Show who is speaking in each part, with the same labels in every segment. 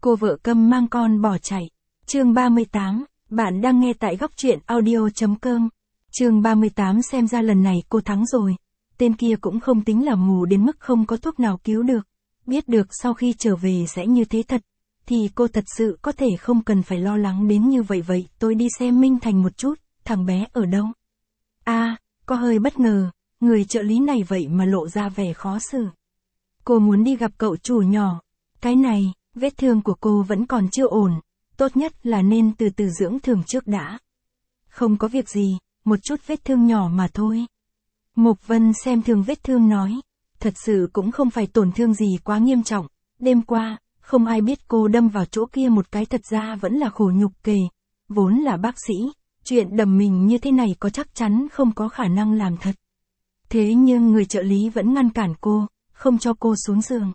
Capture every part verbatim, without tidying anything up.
Speaker 1: Cô vợ câm mang con bỏ chạy. Chương ba mươi tám, bạn đang nghe tại góc truyện audio chấm com. Chương ba mươi tám xem ra lần này cô thắng rồi. Tên kia cũng không tính là mù đến mức không có thuốc nào cứu được. Biết được sau khi trở về sẽ như thế thật, thì cô thật sự có thể không cần phải lo lắng đến như vậy vậy. Tôi đi xem Minh Thành một chút, thằng bé ở đâu? À, có hơi bất ngờ, người trợ lý này vậy mà lộ ra vẻ khó xử. Cô muốn đi gặp cậu chủ nhỏ. Cái này, vết thương của cô vẫn còn chưa ổn, tốt nhất là nên từ từ dưỡng thương trước đã. Không có việc gì, một chút vết thương nhỏ mà thôi. Mục Vân xem thường vết thương nói, thật sự cũng không phải tổn thương gì quá nghiêm trọng, đêm qua, không ai biết cô đâm vào chỗ kia một cái thật ra vẫn là khổ nhục kề, vốn là bác sĩ, chuyện đầm mình như thế này có chắc chắn không có khả năng làm thật. Thế nhưng người trợ lý vẫn ngăn cản cô, không cho cô xuống giường.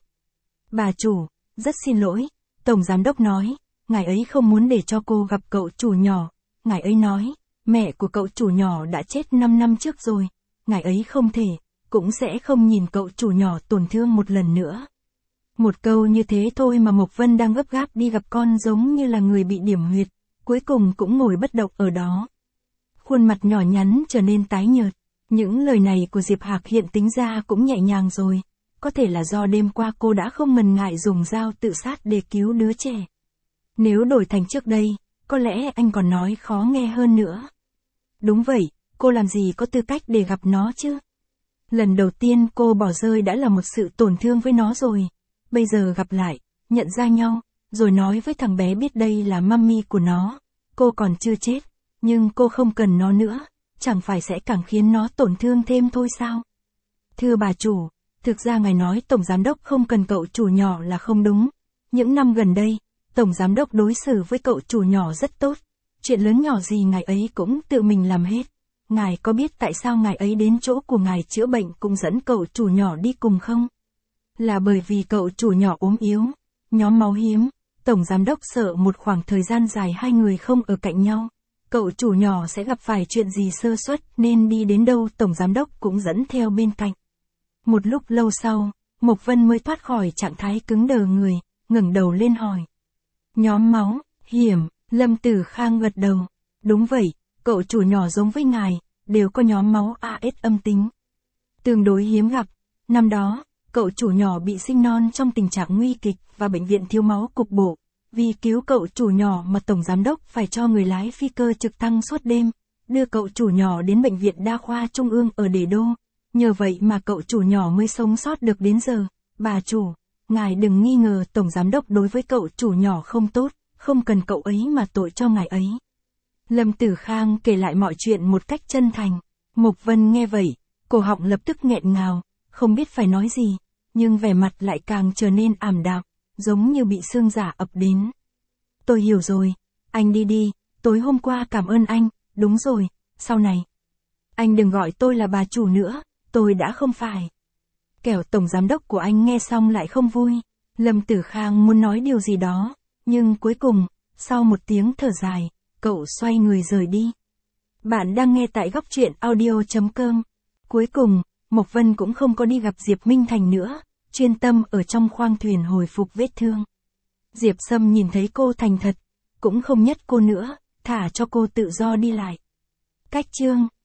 Speaker 1: Bà chủ, rất xin lỗi, Tổng Giám Đốc nói, ngài ấy không muốn để cho cô gặp cậu chủ nhỏ, ngài ấy nói, mẹ của cậu chủ nhỏ đã chết năm năm trước rồi, ngài ấy không thể, cũng sẽ không nhìn cậu chủ nhỏ tổn thương một lần nữa. Một câu như thế thôi mà Mộc Vân đang gấp gáp đi gặp con giống như là người bị điểm huyệt, cuối cùng cũng ngồi bất động ở đó. Khuôn mặt nhỏ nhắn trở nên tái nhợt, những lời này của Diệp Hạc hiện tính ra cũng nhẹ nhàng rồi, có thể là do đêm qua cô đã không ngần ngại dùng dao tự sát để cứu đứa trẻ. Nếu đổi thành trước đây, có lẽ anh còn nói khó nghe hơn nữa. Đúng vậy, cô làm gì có tư cách để gặp nó chứ? Lần đầu tiên cô bỏ rơi đã là một sự tổn thương với nó rồi. Bây giờ gặp lại, nhận ra nhau, rồi nói với thằng bé biết đây là mummy của nó. Cô còn chưa chết, nhưng cô không cần nó nữa, chẳng phải sẽ càng khiến nó tổn thương thêm thôi sao? Thưa bà chủ, thực ra ngài nói Tổng Giám Đốc không cần cậu chủ nhỏ là không đúng. Những năm gần đây, Tổng Giám Đốc đối xử với cậu chủ nhỏ rất tốt. Chuyện lớn nhỏ gì ngài ấy cũng tự mình làm hết. Ngài có biết tại sao ngài ấy đến chỗ của ngài chữa bệnh cũng dẫn cậu chủ nhỏ đi cùng không? Là bởi vì cậu chủ nhỏ ốm yếu, nhóm máu hiếm, Tổng Giám Đốc sợ một khoảng thời gian dài hai người không ở cạnh nhau. Cậu chủ nhỏ sẽ gặp phải chuyện gì sơ suất nên đi đến đâu Tổng Giám Đốc cũng dẫn theo bên cạnh. Một lúc lâu sau, Mộc Vân mới thoát khỏi trạng thái cứng đờ người, ngẩng đầu lên hỏi. Nhóm máu, hiểm, Lâm Tử Khang gật đầu. Đúng vậy, cậu chủ nhỏ giống với ngài, đều có nhóm máu a ét âm tính. Tương đối hiếm gặp, năm đó, cậu chủ nhỏ bị sinh non trong tình trạng nguy kịch và bệnh viện thiếu máu cục bộ. Vì cứu cậu chủ nhỏ mà Tổng Giám Đốc phải cho người lái phi cơ trực thăng suốt đêm, đưa cậu chủ nhỏ đến bệnh viện đa khoa trung ương ở Đề Đô. Nhờ vậy mà cậu chủ nhỏ mới sống sót được đến giờ. Bà chủ, ngài đừng nghi ngờ Tổng Giám Đốc đối với cậu chủ nhỏ không tốt, không cần cậu ấy mà tội cho ngài ấy. Lâm Tử Khang kể lại mọi chuyện một cách chân thành. Mộc Vân nghe vậy, cổ họng lập tức nghẹn ngào, không biết phải nói gì, nhưng vẻ mặt lại càng trở nên ảm đạm, giống như bị sương giả ập đến. Tôi hiểu rồi, anh đi đi, tối hôm qua cảm ơn anh, đúng rồi, sau này. Anh đừng gọi tôi là bà chủ nữa, tôi đã không phải. Kẻo Tổng Giám Đốc của anh nghe xong lại không vui. Lâm Tử Khang muốn nói điều gì đó, nhưng cuối cùng, sau một tiếng thở dài, cậu xoay người rời đi. Bạn đang nghe tại góc truyện audio chấm com. Cuối cùng, Mộc Vân cũng không có đi gặp Diệp Minh Thành nữa, chuyên tâm ở trong khoang thuyền hồi phục vết thương. Diệp Sâm nhìn thấy cô thành thật, cũng không nhất cô nữa, thả cho cô tự do đi lại. Cách chương